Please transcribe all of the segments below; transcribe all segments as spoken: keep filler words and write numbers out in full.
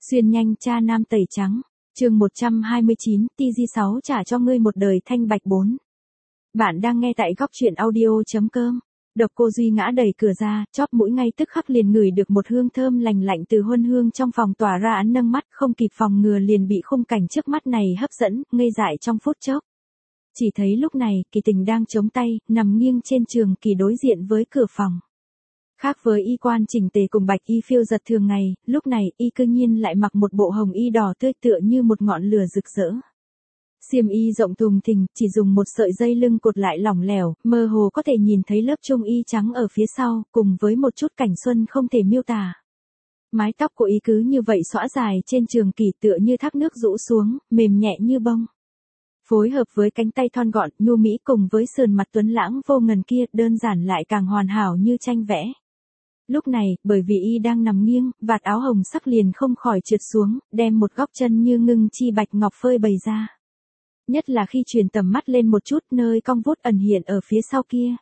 Xuyên nhanh cha nam tẩy trắng, chương một trăm hai mươi chín, tê giê sáu trả cho ngươi một đời thanh bạch bốn. Bạn đang nghe tại góc truyện audio.com. Độc Cô Duy ngã đẩy cửa ra, chóp mũi ngay tức khắc liền ngửi được một hương thơm lành lạnh từ huân hương trong phòng tỏa ra, án nâng mắt không kịp phòng ngừa liền bị khung cảnh trước mắt này hấp dẫn, ngây dại trong phút chốc. Chỉ thấy lúc này, Kỳ Tình đang chống tay, nằm nghiêng trên giường Kỳ đối diện với cửa phòng. Khác với y quan chỉnh tề cùng bạch y phiêu giật thường ngày, lúc này y cư nhiên lại mặc một bộ hồng y đỏ tươi tựa như một ngọn lửa rực rỡ. Xiêm y rộng thùng thình, chỉ dùng một sợi dây lưng cột lại lỏng lẻo, mơ hồ có thể nhìn thấy lớp trung y trắng ở phía sau, cùng với một chút cảnh xuân không thể miêu tả. Mái tóc của y cứ như vậy xõa dài trên trường Kỳ tựa như thác nước rũ xuống, mềm nhẹ như bông. Phối hợp với cánh tay thon gọn, nhu mỹ cùng với sườn mặt tuấn lãng vô ngần kia, đơn giản lại càng hoàn hảo như tranh vẽ. Lúc này, bởi vì y đang nằm nghiêng, vạt áo hồng sắc liền không khỏi trượt xuống, đem một góc chân như ngưng chi bạch ngọc phơi bày ra. Nhất là khi truyền tầm mắt lên một chút nơi cong vút ẩn hiện ở phía sau kia.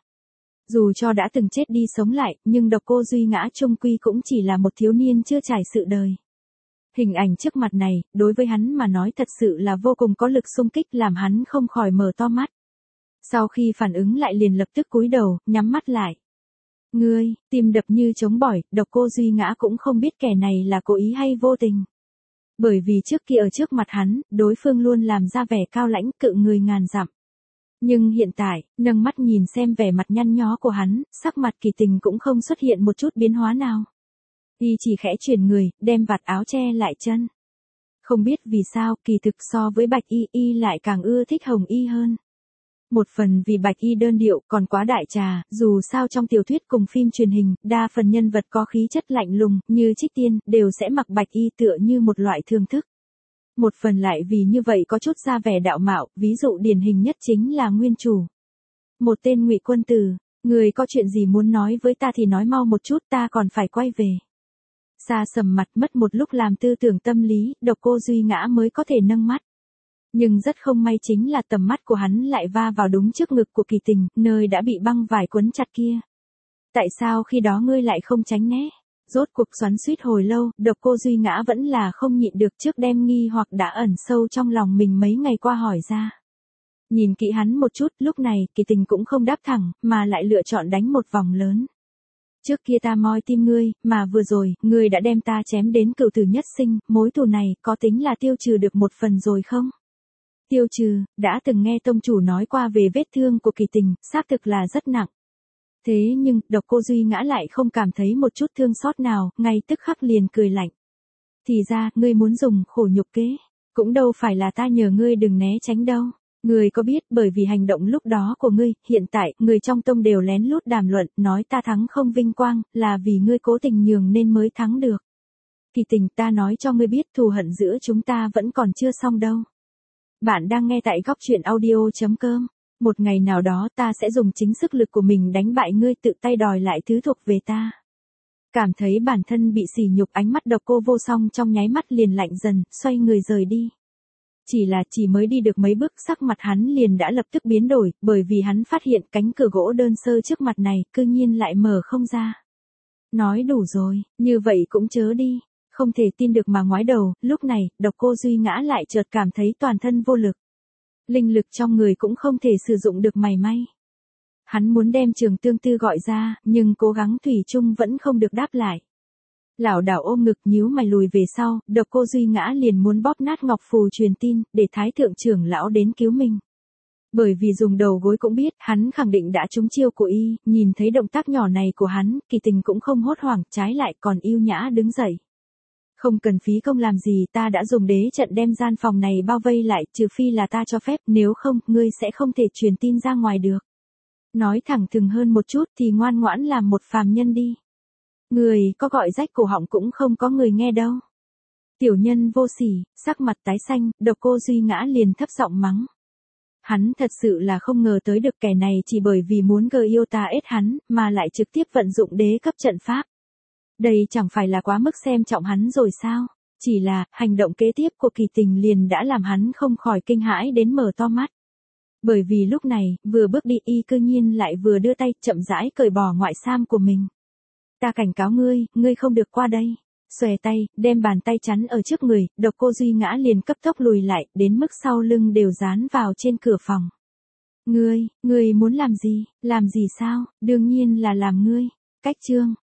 Dù cho đã từng chết đi sống lại, nhưng Độc Cô Duy ngã chung quy cũng chỉ là một thiếu niên chưa trải sự đời. Hình ảnh trước mặt này, đối với hắn mà nói thật sự là vô cùng có lực xung kích, làm hắn không khỏi mở to mắt. Sau khi phản ứng lại liền lập tức cúi đầu, nhắm mắt lại. Ngươi, tim đập như trống bỏi, Độc Cô Duy ngã cũng không biết kẻ này là cố ý hay vô tình. Bởi vì trước kia ở trước mặt hắn, đối phương luôn làm ra vẻ cao lãnh cự người ngàn dặm. Nhưng hiện tại, nâng mắt nhìn xem vẻ mặt nhăn nhó của hắn, sắc mặt Kỳ Tình cũng không xuất hiện một chút biến hóa nào. Y chỉ khẽ chuyển người, đem vạt áo che lại chân. Không biết vì sao, kỳ thực so với bạch y, y lại càng ưa thích hồng y hơn. Một phần vì bạch y đơn điệu còn quá đại trà, dù sao trong tiểu thuyết cùng phim truyền hình, đa phần nhân vật có khí chất lạnh lùng, như Trích Tiên, đều sẽ mặc bạch y tựa như một loại thưởng thức. Một phần lại vì như vậy có chút ra vẻ đạo mạo, ví dụ điển hình nhất chính là nguyên chủ. Một tên Ngụy Quân Tử, người có chuyện gì muốn nói với ta thì nói mau một chút, ta còn phải quay về. Xa sầm mặt mất một lúc làm tư tưởng tâm lý, Độc Cô Duy ngã mới có thể nâng mắt. Nhưng rất không may chính là tầm mắt của hắn lại va vào đúng trước ngực của Kỳ Tình, nơi đã bị băng vải quấn chặt kia. Tại sao khi đó ngươi lại không tránh né? Rốt cuộc xoắn xuýt hồi lâu, Độc Cô Duy ngã vẫn là không nhịn được trước đem nghi hoặc đã ẩn sâu trong lòng mình mấy ngày qua hỏi ra. Nhìn kỹ hắn một chút, lúc này, Kỳ Tình cũng không đáp thẳng, mà lại lựa chọn đánh một vòng lớn. Trước kia ta moi tim ngươi, mà vừa rồi, ngươi đã đem ta chém đến cửu tử nhất sinh, mối thù này, có tính là tiêu trừ được một phần rồi không? Tiêu trừ, đã từng nghe tông chủ nói qua về vết thương của Kỳ Tình, xác thực là rất nặng. Thế nhưng, Độc Cô Duy ngã lại không cảm thấy một chút thương xót nào, ngay tức khắc liền cười lạnh. Thì ra, ngươi muốn dùng khổ nhục kế, cũng đâu phải là ta nhờ ngươi đừng né tránh đâu. Ngươi có biết bởi vì hành động lúc đó của ngươi, hiện tại, người trong tông đều lén lút đàm luận, nói ta thắng không vinh quang, là vì ngươi cố tình nhường nên mới thắng được. Kỳ Tình, ta nói cho ngươi biết thù hận giữa chúng ta vẫn còn chưa xong đâu. Bạn đang nghe tại góc truyện audio.com. Một ngày nào đó ta sẽ dùng chính sức lực của mình đánh bại ngươi, tự tay đòi lại thứ thuộc về ta. Cảm thấy bản thân bị sỉ nhục, ánh mắt Độc Cô Vô Song trong nháy mắt liền lạnh dần, xoay người rời đi. Chỉ là chỉ mới đi được mấy bước, sắc mặt hắn liền đã lập tức biến đổi, bởi vì hắn phát hiện cánh cửa gỗ đơn sơ trước mặt này, cư nhiên lại mở không ra. Nói đủ rồi, như vậy cũng chớ đi. Không thể tin được mà ngoái đầu, lúc này, Độc Cô Duy ngã lại chợt cảm thấy toàn thân vô lực. Linh lực trong người cũng không thể sử dụng được mảy may. Hắn muốn đem Trường Tương Tư gọi ra, nhưng cố gắng thủy chung vẫn không được đáp lại. Lảo đảo ôm ngực nhíu mày lùi về sau, Độc Cô Duy ngã liền muốn bóp nát ngọc phù truyền tin, để Thái Thượng trưởng lão đến cứu mình. Bởi vì dùng đầu gối cũng biết, hắn khẳng định đã trúng chiêu của y, nhìn thấy động tác nhỏ này của hắn, Kỳ Tình cũng không hốt hoảng, trái lại còn yêu nhã đứng dậy. Không cần phí công làm gì, ta đã dùng đế trận đem gian phòng này bao vây lại, trừ phi là ta cho phép, nếu không, ngươi sẽ không thể truyền tin ra ngoài được. Nói thẳng thừng hơn một chút thì ngoan ngoãn làm một phàm nhân đi. Người có gọi rách cổ họng cũng không có người nghe đâu. Tiểu nhân vô sỉ, sắc mặt tái xanh, Độc Cô Duy ngã liền thấp giọng mắng. Hắn thật sự là không ngờ tới được kẻ này chỉ bởi vì muốn gờ yêu ta ết hắn, mà lại trực tiếp vận dụng đế cấp trận pháp. Đây chẳng phải là quá mức xem trọng hắn rồi sao? Chỉ là, hành động kế tiếp của Kỳ Tình liền đã làm hắn không khỏi kinh hãi đến mở to mắt. Bởi vì lúc này, vừa bước đi y cư nhiên lại vừa đưa tay chậm rãi cởi bỏ ngoại sam của mình. Ta cảnh cáo ngươi, ngươi không được qua đây. Xòe tay, đem bàn tay chắn ở trước người, Độc Cô Duy ngã liền cấp tốc lùi lại, đến mức sau lưng đều dán vào trên cửa phòng. Ngươi, ngươi muốn làm gì, làm gì sao, đương nhiên là làm ngươi. Cách chương.